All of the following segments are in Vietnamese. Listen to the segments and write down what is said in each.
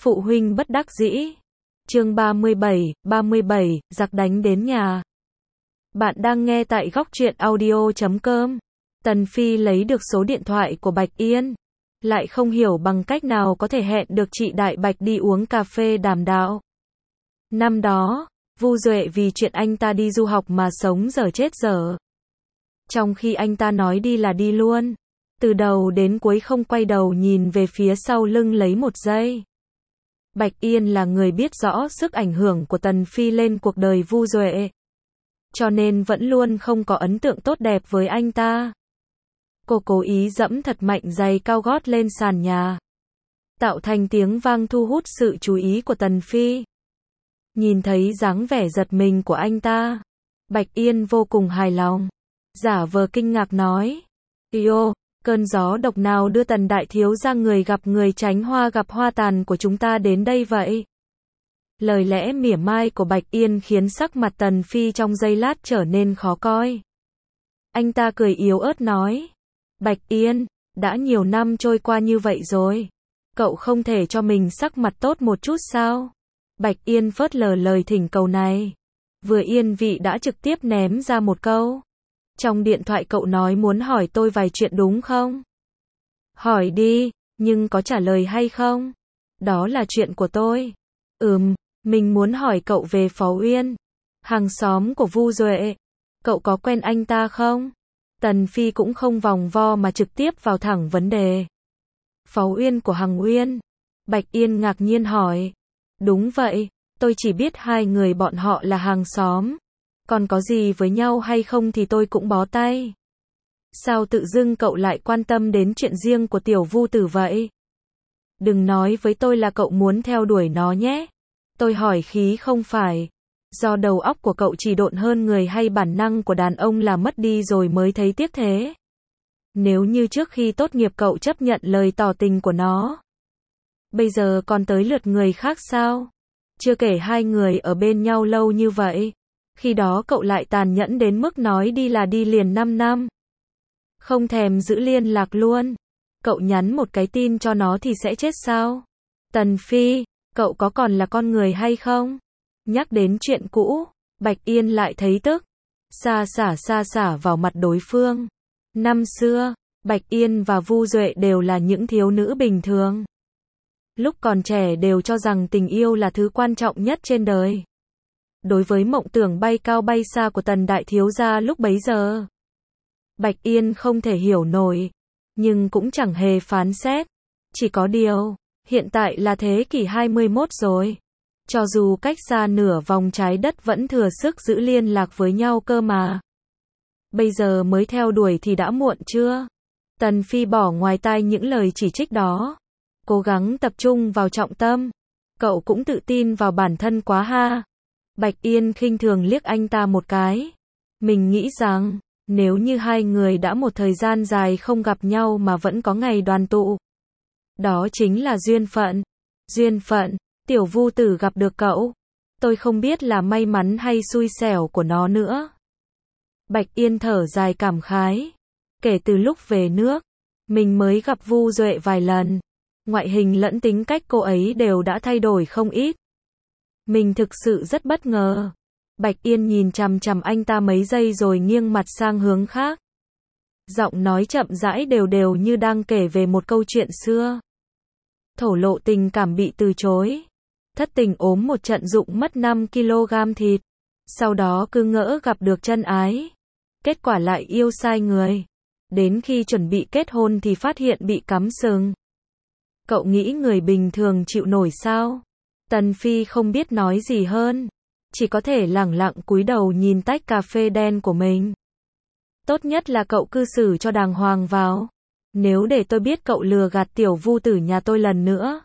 Phụ huynh bất đắc dĩ. Chương 37, giặc đánh đến nhà. Bạn đang nghe tại góc truyện audio.com. Tần Phi lấy được số điện thoại của Bạch Yên. Lại không hiểu bằng cách nào có thể hẹn được chị Đại Bạch đi uống cà phê đàm đạo. Năm đó, Vu Duệ vì chuyện anh ta đi du học mà sống dở chết dở. Trong khi anh ta nói đi là đi luôn. Từ đầu đến cuối không quay đầu nhìn về phía sau lưng lấy một giây. Bạch Yên là người biết rõ sức ảnh hưởng của Tần Phi lên cuộc đời Vu Duệ. Cho nên vẫn luôn không có ấn tượng tốt đẹp với anh ta. Cô cố ý dẫm thật mạnh giày cao gót lên sàn nhà. Tạo thành tiếng vang thu hút sự chú ý của Tần Phi. Nhìn thấy dáng vẻ giật mình của anh ta. Bạch Yên vô cùng hài lòng. Giả vờ kinh ngạc nói. Yêu, cơn gió độc nào đưa Tần đại thiếu gia người gặp người tránh hoa gặp hoa tàn của chúng ta đến đây vậy? Lời lẽ mỉa mai của Bạch Yên khiến sắc mặt Tần Phi trong giây lát trở nên khó coi. Anh ta cười yếu ớt nói. Bạch Yên, đã nhiều năm trôi qua như vậy rồi. Cậu không thể cho mình sắc mặt tốt một chút sao? Bạch Yên phớt lờ lời thỉnh cầu này. Vừa yên vị đã trực tiếp ném ra một câu. Trong điện thoại cậu nói muốn hỏi tôi vài chuyện đúng không? Hỏi đi, nhưng có trả lời hay không? Đó là chuyện của tôi. Mình muốn hỏi cậu về Phó Uyên, hàng xóm của Vu Duệ. Cậu có quen anh ta không? Tần Phi cũng không vòng vo mà trực tiếp vào thẳng vấn đề. Phó Uyên của Hằng Uyên? Bạch Yên ngạc nhiên hỏi. Đúng vậy, tôi chỉ biết hai người bọn họ là hàng xóm. Còn có gì với nhau hay không thì tôi cũng bó tay. Sao tự dưng cậu lại quan tâm đến chuyện riêng của tiểu Vu tử vậy? Đừng nói với tôi là cậu muốn theo đuổi nó nhé. Tôi hỏi khí không phải. Do đầu óc của cậu trì độn hơn người hay bản năng của đàn ông là mất đi rồi mới thấy tiếc thế? Nếu như trước khi tốt nghiệp cậu chấp nhận lời tỏ tình của nó, bây giờ còn tới lượt người khác sao? Chưa kể hai người ở bên nhau lâu như vậy. Khi đó cậu lại tàn nhẫn đến mức nói đi là đi liền 5 năm. Không thèm giữ liên lạc luôn. Cậu nhắn một cái tin cho nó thì sẽ chết sao? Tần Phi, cậu có còn là con người hay không? Nhắc đến chuyện cũ, Bạch Yên lại thấy tức. Xa xả vào mặt đối phương. Năm xưa, Bạch Yên và Vu Duệ đều là những thiếu nữ bình thường. Lúc còn trẻ đều cho rằng tình yêu là thứ quan trọng nhất trên đời. Đối với mộng tưởng bay cao bay xa của Tần đại thiếu gia lúc bấy giờ, Bạch Yên không thể hiểu nổi, nhưng cũng chẳng hề phán xét. Chỉ có điều, hiện tại là thế kỷ 21 rồi. Cho dù cách xa nửa vòng trái đất vẫn thừa sức giữ liên lạc với nhau cơ mà. Bây giờ mới theo đuổi thì đã muộn chưa? Tần Phi bỏ ngoài tai những lời chỉ trích đó. Cố gắng tập trung vào trọng tâm. Cậu cũng tự tin vào bản thân quá ha. Bạch Yên khinh thường liếc anh ta một cái. Mình nghĩ rằng, nếu như hai người đã một thời gian dài không gặp nhau mà vẫn có ngày đoàn tụ, đó chính là duyên phận. Duyên phận, tiểu Vu tử gặp được cậu. Tôi không biết là may mắn hay xui xẻo của nó nữa. Bạch Yên thở dài cảm khái. Kể từ lúc về nước, mình mới gặp Vu Duệ vài lần. Ngoại hình lẫn tính cách cô ấy đều đã thay đổi không ít. Mình thực sự rất bất ngờ. Bạch Yên nhìn chằm chằm anh ta mấy giây rồi nghiêng mặt sang hướng khác. Giọng nói chậm rãi đều như đang kể về một câu chuyện xưa. Thổ lộ tình cảm bị từ chối. Thất tình ốm một trận rụng mất 5 kg thịt. Sau đó cứ ngỡ gặp được chân ái. Kết quả lại yêu sai người. Đến khi chuẩn bị kết hôn thì phát hiện bị cắm sừng. Cậu nghĩ người bình thường chịu nổi sao? Tần Phi không biết nói gì hơn. Chỉ có thể lẳng lặng cúi đầu nhìn tách cà phê đen của mình. Tốt nhất là cậu cư xử cho đàng hoàng vào. Nếu để tôi biết cậu lừa gạt tiểu Vu tử nhà tôi lần nữa,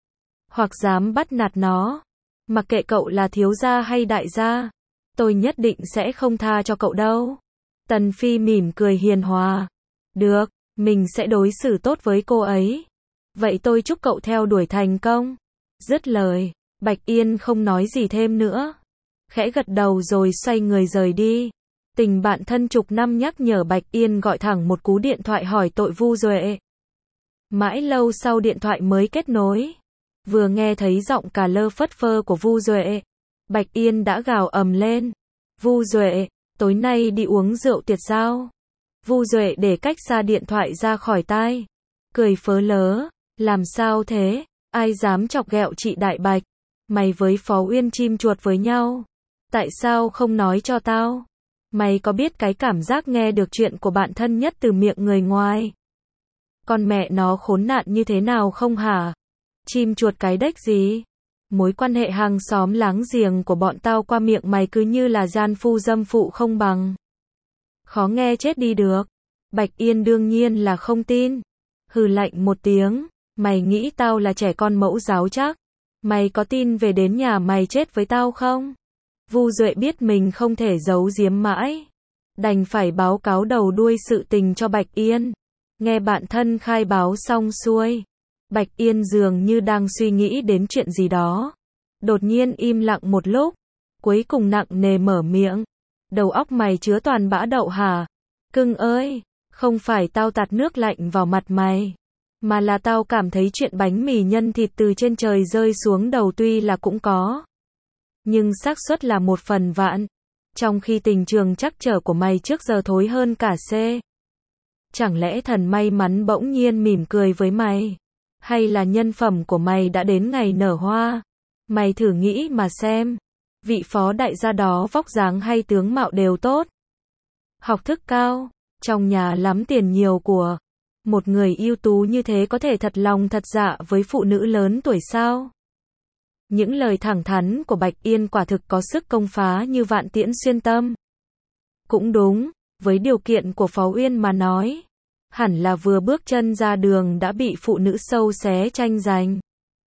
hoặc dám bắt nạt nó, mặc kệ cậu là thiếu gia hay đại gia, tôi nhất định sẽ không tha cho cậu đâu. Tần Phi mỉm cười hiền hòa. Được, mình sẽ đối xử tốt với cô ấy. Vậy tôi chúc cậu theo đuổi thành công. Dứt lời, Bạch Yên không nói gì thêm nữa. Khẽ gật đầu rồi xoay người rời đi. Tình bạn thân chục năm nhắc nhở Bạch Yên gọi thẳng một cú điện thoại hỏi tội Vu Duệ. Mãi lâu sau điện thoại mới kết nối. Vừa nghe thấy giọng cà lơ phất phơ của Vu Duệ, Bạch Yên đã gào ầm lên. Vu Duệ, tối nay đi uống rượu tiệc sao? Vu Duệ để cách xa điện thoại ra khỏi tai. Cười phớ lớ, làm sao thế? Ai dám chọc ghẹo chị Đại Bạch? Mày với Phó Uyên chim chuột với nhau. Tại sao không nói cho tao? Mày có biết cái cảm giác nghe được chuyện của bạn thân nhất từ miệng người ngoài? Con mẹ nó khốn nạn như thế nào không hả? Chim chuột cái đếch gì? Mối quan hệ hàng xóm láng giềng của bọn tao qua miệng mày cứ như là gian phu dâm phụ không bằng. Khó nghe chết đi được. Bạch Yên đương nhiên là không tin. Hừ lạnh một tiếng, mày nghĩ tao là trẻ con mẫu giáo chắc? Mày có tin về đến nhà mày chết với tao không? Vu Duệ biết mình không thể giấu giếm mãi, đành phải báo cáo đầu đuôi sự tình cho Bạch Yên. Nghe bạn thân khai báo xong xuôi, Bạch Yên dường như đang suy nghĩ đến chuyện gì đó. Đột nhiên im lặng một lúc, cuối cùng nặng nề mở miệng. Đầu óc mày chứa toàn bã đậu hả? Cưng ơi, không phải tao tạt nước lạnh vào mặt mày, mà là tao cảm thấy chuyện bánh mì nhân thịt từ trên trời rơi xuống đầu tuy là cũng có, nhưng xác suất là 1/1000, trong khi tình trường trắc trở của mày trước giờ thối hơn cả C. Chẳng lẽ thần may mắn bỗng nhiên mỉm cười với mày? Hay là nhân phẩm của mày đã đến ngày nở hoa? Mày thử nghĩ mà xem, vị phó đại gia đó vóc dáng hay tướng mạo đều tốt, học thức cao, trong nhà lắm tiền nhiều của. Một người ưu tú như thế có thể thật lòng thật dạ với phụ nữ lớn tuổi sao? Những lời thẳng thắn của Bạch Yên quả thực có sức công phá như vạn tiễn xuyên tâm. Cũng đúng, với điều kiện của Phó Uyên mà nói, hẳn là vừa bước chân ra đường đã bị phụ nữ sâu xé tranh giành.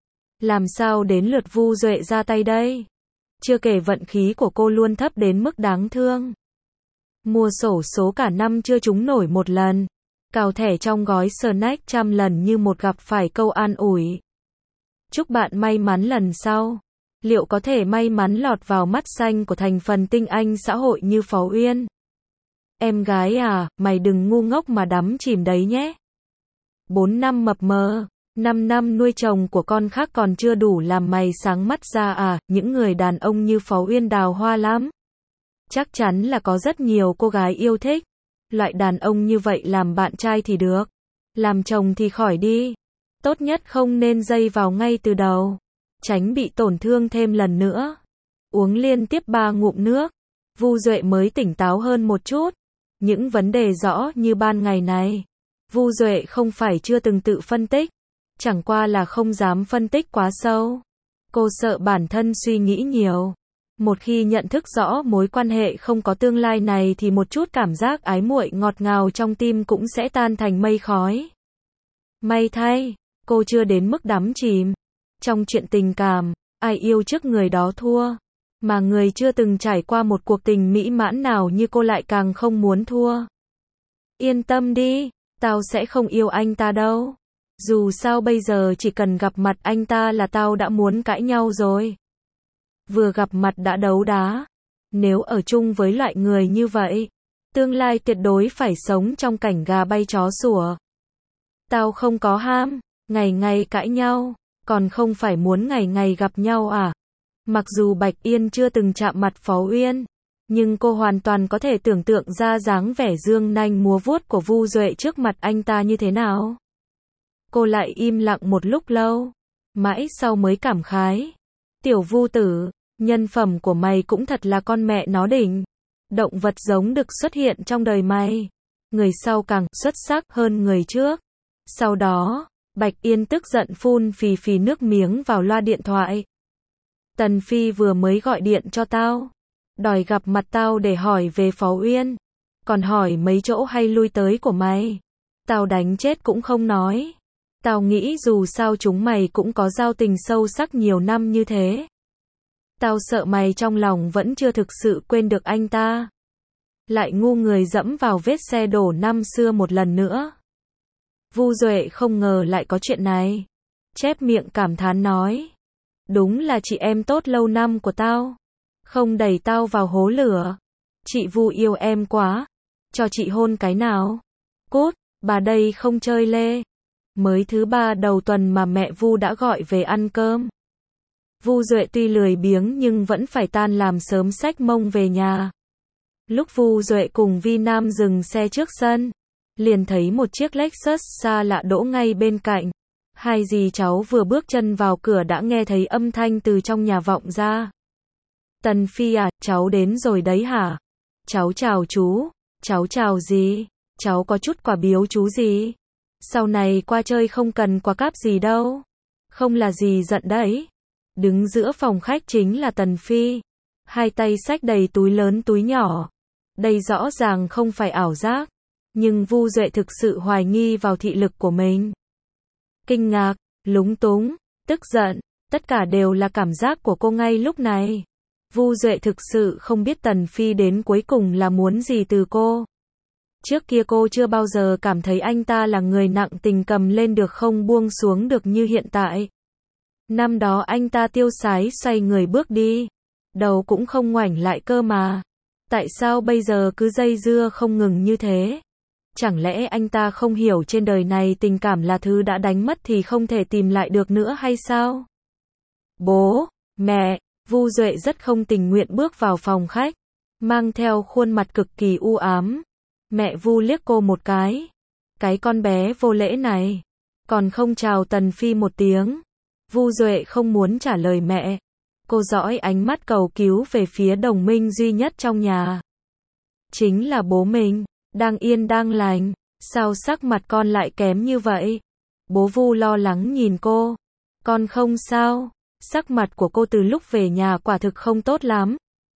Làm sao đến lượt Vu Duệ ra tay đây? Chưa kể vận khí của cô luôn thấp đến mức đáng thương. Mua xổ số cả năm chưa trúng nổi một lần, cào thẻ trong gói snack trăm lần như một gặp phải câu an ủi. Chúc bạn may mắn lần sau. Liệu có thể may mắn lọt vào mắt xanh của thành phần tinh anh xã hội như Phó Uyên? Em gái à, mày đừng ngu ngốc mà đắm chìm đấy nhé. 4 năm mập mờ, 5 năm nuôi chồng của con khác còn chưa đủ làm mày sáng mắt ra à? Những người đàn ông như Phó Uyên đào hoa lắm. Chắc chắn là có rất nhiều cô gái yêu thích. Loại đàn ông như vậy làm bạn trai thì được, làm chồng thì khỏi đi. Tốt nhất không nên dây vào ngay từ đầu, tránh bị tổn thương thêm lần nữa. Uống liên tiếp 3 ngụm nước, Vu Duệ mới tỉnh táo hơn một chút. Những vấn đề rõ như ban ngày này, Vu Duệ không phải chưa từng tự phân tích, chẳng qua là không dám phân tích quá sâu. Cô sợ bản thân suy nghĩ nhiều. Một khi nhận thức rõ mối quan hệ không có tương lai này thì một chút cảm giác ái muội ngọt ngào trong tim cũng sẽ tan thành mây khói. May thay, cô chưa đến mức đắm chìm trong chuyện tình cảm, ai yêu trước người đó thua. Mà người chưa từng trải qua một cuộc tình mỹ mãn nào như cô lại càng không muốn thua. Yên tâm đi, tao sẽ không yêu anh ta đâu. Dù sao bây giờ chỉ cần gặp mặt anh ta là tao đã muốn cãi nhau rồi. Vừa gặp mặt đã đấu đá. Nếu ở chung với loại người như vậy, tương lai tuyệt đối phải sống trong cảnh gà bay chó sủa. Tao không có ham, ngày ngày cãi nhau, còn không phải muốn ngày ngày gặp nhau à? Mặc dù Bạch Yên chưa từng chạm mặt Phó Uyên, nhưng cô hoàn toàn có thể tưởng tượng ra dáng vẻ dương nanh múa vuốt của Vu Duệ trước mặt anh ta như thế nào. Cô lại im lặng một lúc lâu, mãi sau mới cảm khái. Tiểu Vu tử, nhân phẩm của mày cũng thật là con mẹ nó đỉnh. Động vật giống đực xuất hiện trong đời mày. Người sau càng xuất sắc hơn người trước. Sau đó, Bạch Yên tức giận phun phì phì nước miếng vào loa điện thoại. Tần Phi vừa mới gọi điện cho tao, đòi gặp mặt tao để hỏi về Phó Uyên, còn hỏi mấy chỗ hay lui tới của mày. Tao đánh chết cũng không nói. Tao nghĩ dù sao chúng mày cũng có giao tình sâu sắc nhiều năm như thế. Tao sợ mày trong lòng vẫn chưa thực sự quên được anh ta. Lại ngu người dẫm vào vết xe đổ năm xưa một lần nữa. Vu Duệ không ngờ lại có chuyện này. Chép miệng cảm thán nói. Đúng là chị em tốt lâu năm của tao. Không đẩy tao vào hố lửa. Chị Vu yêu em quá. Cho chị hôn cái nào. Cút, bà đây không chơi lê. Mới thứ 3 đầu tuần mà mẹ Vu đã gọi về ăn cơm. Vu Duệ tuy lười biếng nhưng vẫn phải tan làm sớm xách mông về nhà. Lúc Vu Duệ cùng Vi Nam dừng xe trước sân, liền thấy một chiếc Lexus xa lạ đỗ ngay bên cạnh. Hai dì cháu vừa bước chân vào cửa đã nghe thấy âm thanh từ trong nhà vọng ra. Tần Phi à, cháu đến rồi đấy hả? Cháu chào chú. Cháu chào gì? Cháu có chút quà biếu chú gì? Sau này qua chơi không cần quà cáp gì đâu. Không là gì giận đấy. Đứng giữa phòng khách chính là Tần Phi. Hai tay xách đầy túi lớn túi nhỏ. Đây rõ ràng không phải ảo giác. Nhưng Vu Duệ thực sự hoài nghi vào thị lực của mình. Kinh ngạc, lúng túng, tức giận, tất cả đều là cảm giác của cô ngay lúc này. Vu Duệ thực sự không biết Tần Phi đến cuối cùng là muốn gì từ cô. Trước kia cô chưa bao giờ cảm thấy anh ta là người nặng tình cầm lên được không buông xuống được như hiện tại. Năm đó anh ta tiêu sái xoay người bước đi, đầu cũng không ngoảnh lại cơ mà. Tại sao bây giờ cứ dây dưa không ngừng như thế? Chẳng lẽ anh ta không hiểu trên đời này tình cảm là thứ đã đánh mất thì không thể tìm lại được nữa hay sao? Bố, mẹ, Vu Duệ rất không tình nguyện bước vào phòng khách, mang theo khuôn mặt cực kỳ u ám. Mẹ Vu liếc cô một cái con bé vô lễ này, còn không chào Tần Phi một tiếng. Vu Duệ không muốn trả lời mẹ. Cô dõi ánh mắt cầu cứu về phía đồng minh duy nhất trong nhà. Chính là bố mình, đang yên đang lành, sao sắc mặt con lại kém như vậy? Bố Vu lo lắng nhìn cô. Con không sao, sắc mặt của cô từ lúc về nhà quả thực không tốt lắm.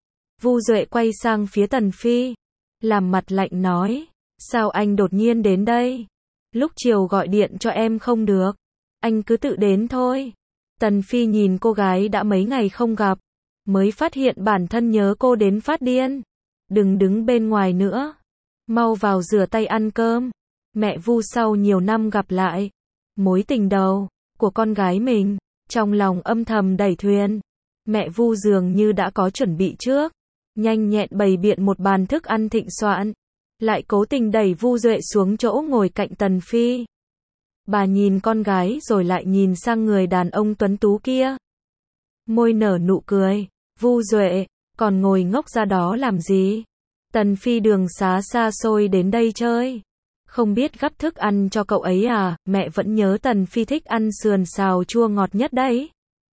Vu Duệ quay sang phía Tần Phi, làm mặt lạnh nói, sao anh đột nhiên đến đây? Lúc chiều gọi điện cho em không được, anh cứ tự đến thôi. Tần Phi nhìn cô gái đã mấy ngày không gặp, mới phát hiện bản thân nhớ cô đến phát điên. Đừng đứng bên ngoài nữa, mau vào rửa tay ăn cơm. Mẹ Vu sau nhiều năm gặp lại, mối tình đầu của con gái mình, trong lòng âm thầm đẩy thuyền. Mẹ Vu dường như đã có chuẩn bị trước, nhanh nhẹn bày biện một bàn thức ăn thịnh soạn, lại cố tình đẩy Vu Duệ xuống chỗ ngồi cạnh Tần Phi. Bà nhìn con gái rồi lại nhìn sang người đàn ông tuấn tú kia. Môi nở nụ cười, Vu Duệ, còn ngồi ngốc ra đó làm gì? Tần Phi đường xá xa xôi đến đây chơi, không biết gắp thức ăn cho cậu ấy à? Mẹ vẫn nhớ Tần Phi thích ăn sườn xào chua ngọt nhất đấy.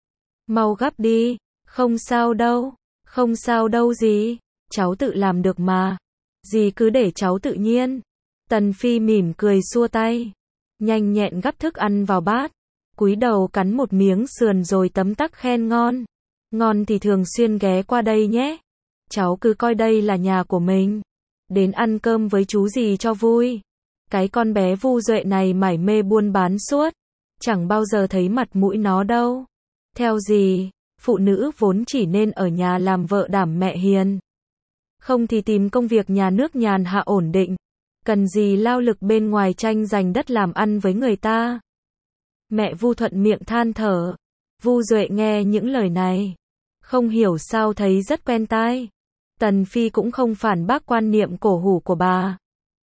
Mau gắp đi, không sao đâu, không sao đâu gì, cháu tự làm được mà. Dì cứ để cháu tự nhiên. Tần Phi mỉm cười xua tay, nhanh nhẹn gắp thức ăn vào bát, cúi đầu cắn một miếng sườn rồi tấm tắc khen ngon. Ngon thì thường xuyên ghé qua đây nhé. Cháu cứ coi đây là nhà của mình. Đến ăn cơm với chú gì cho vui. Cái con bé Vu Duệ này mải mê buôn bán suốt, chẳng bao giờ thấy mặt mũi nó đâu. Theo gì, phụ nữ vốn chỉ nên ở nhà làm vợ đảm mẹ hiền. Không thì tìm công việc nhà nước nhàn hạ ổn định. Cần gì lao lực bên ngoài tranh giành đất làm ăn với người ta. Mẹ Vu thuận miệng than thở. Vu Duệ nghe những lời này, không hiểu sao thấy rất quen tai. Tần Phi cũng không phản bác quan niệm cổ hủ của bà,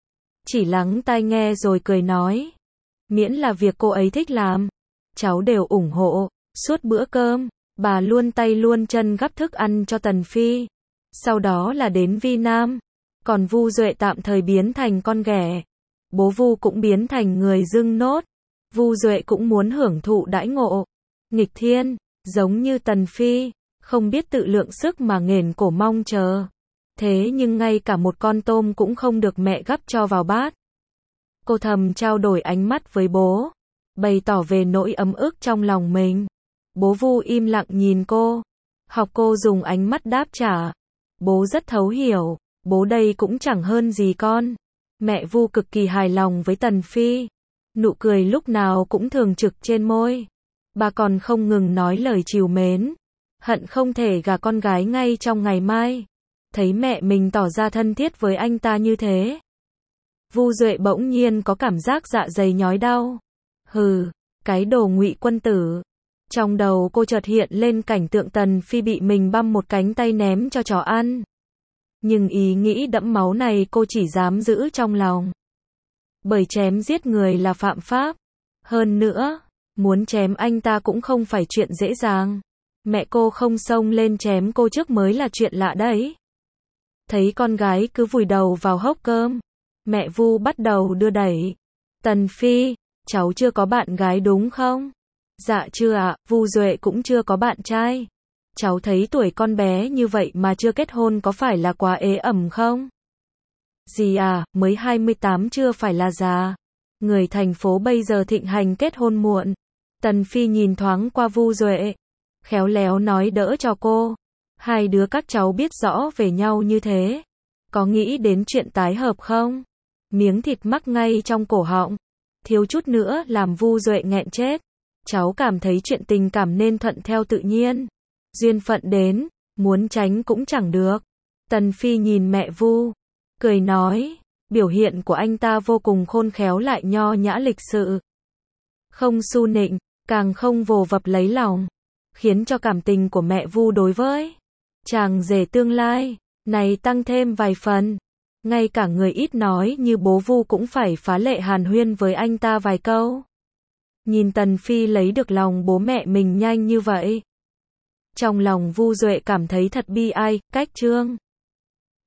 chỉ lắng tai nghe rồi cười nói, miễn là việc cô ấy thích làm, cháu đều ủng hộ. Suốt bữa cơm, bà luôn tay luôn chân gắp thức ăn cho Tần Phi. Sau đó là đến Vi Nam, còn Vu Duệ tạm thời biến thành con ghẻ. Bố Vu cũng biến thành người dưng nốt. Vu Duệ cũng muốn hưởng thụ đãi ngộ nghịch thiên, giống như Tần Phi, không biết tự lượng sức mà nghển cổ mong chờ. Thế nhưng ngay cả một con tôm cũng không được mẹ gắp cho vào bát. Cô thầm trao đổi ánh mắt với bố, bày tỏ về nỗi ấm ức trong lòng mình. Bố Vu im lặng nhìn cô, học cô dùng ánh mắt đáp trả. Bố rất thấu hiểu, bố đây cũng chẳng hơn gì con. Mẹ Vu cực kỳ hài lòng với Tần Phi, nụ cười lúc nào cũng thường trực trên môi. Bà còn không ngừng nói lời trìu mến, hận không thể gả con gái ngay trong ngày mai. Thấy mẹ mình tỏ ra thân thiết với anh ta như thế, Vu Duệ bỗng nhiên có cảm giác dạ dày nhói đau. Hừ, cái đồ ngụy quân tử. Trong đầu cô chợt hiện lên cảnh tượng Tần Phi bị mình băm một cánh tay ném cho chó ăn. Nhưng ý nghĩ đẫm máu này cô chỉ dám giữ trong lòng. Bởi chém giết người là phạm pháp. Hơn nữa, muốn chém anh ta cũng không phải chuyện dễ dàng. Mẹ cô không xông lên chém cô trước mới là chuyện lạ đấy. Thấy con gái cứ vùi đầu vào hốc cơm, mẹ Vu bắt đầu đưa đẩy. Tần Phi, cháu chưa có bạn gái đúng không? Dạ chưa ạ, Vu Duệ cũng chưa có bạn trai. Cháu thấy tuổi con bé như vậy mà chưa kết hôn có phải là quá ế ẩm không? Gì à, mới 28 chưa phải là già. Người thành phố bây giờ thịnh hành kết hôn muộn. Tần Phi nhìn thoáng qua Vu Duệ, khéo léo nói đỡ cho cô. Hai đứa các cháu biết rõ về nhau như thế, có nghĩ đến chuyện tái hợp không? Miếng thịt mắc ngay trong cổ họng, thiếu chút nữa làm Vu Duệ nghẹn chết. Cháu cảm thấy chuyện tình cảm nên thuận theo tự nhiên. Duyên phận đến, muốn tránh cũng chẳng được. Tần Phi nhìn mẹ Vu, cười nói, biểu hiện của anh ta vô cùng khôn khéo lại nho nhã lịch sự. Không su nịnh, càng không vồ vập lấy lòng, khiến cho cảm tình của mẹ Vu đối với chàng rể tương lai này tăng thêm vài phần. Ngay cả người ít nói như bố Vu cũng phải phá lệ hàn huyên với anh ta vài câu. Nhìn Tần Phi lấy được lòng bố mẹ mình nhanh như vậy, trong lòng Vu Duệ cảm thấy thật bi ai. Cách Trương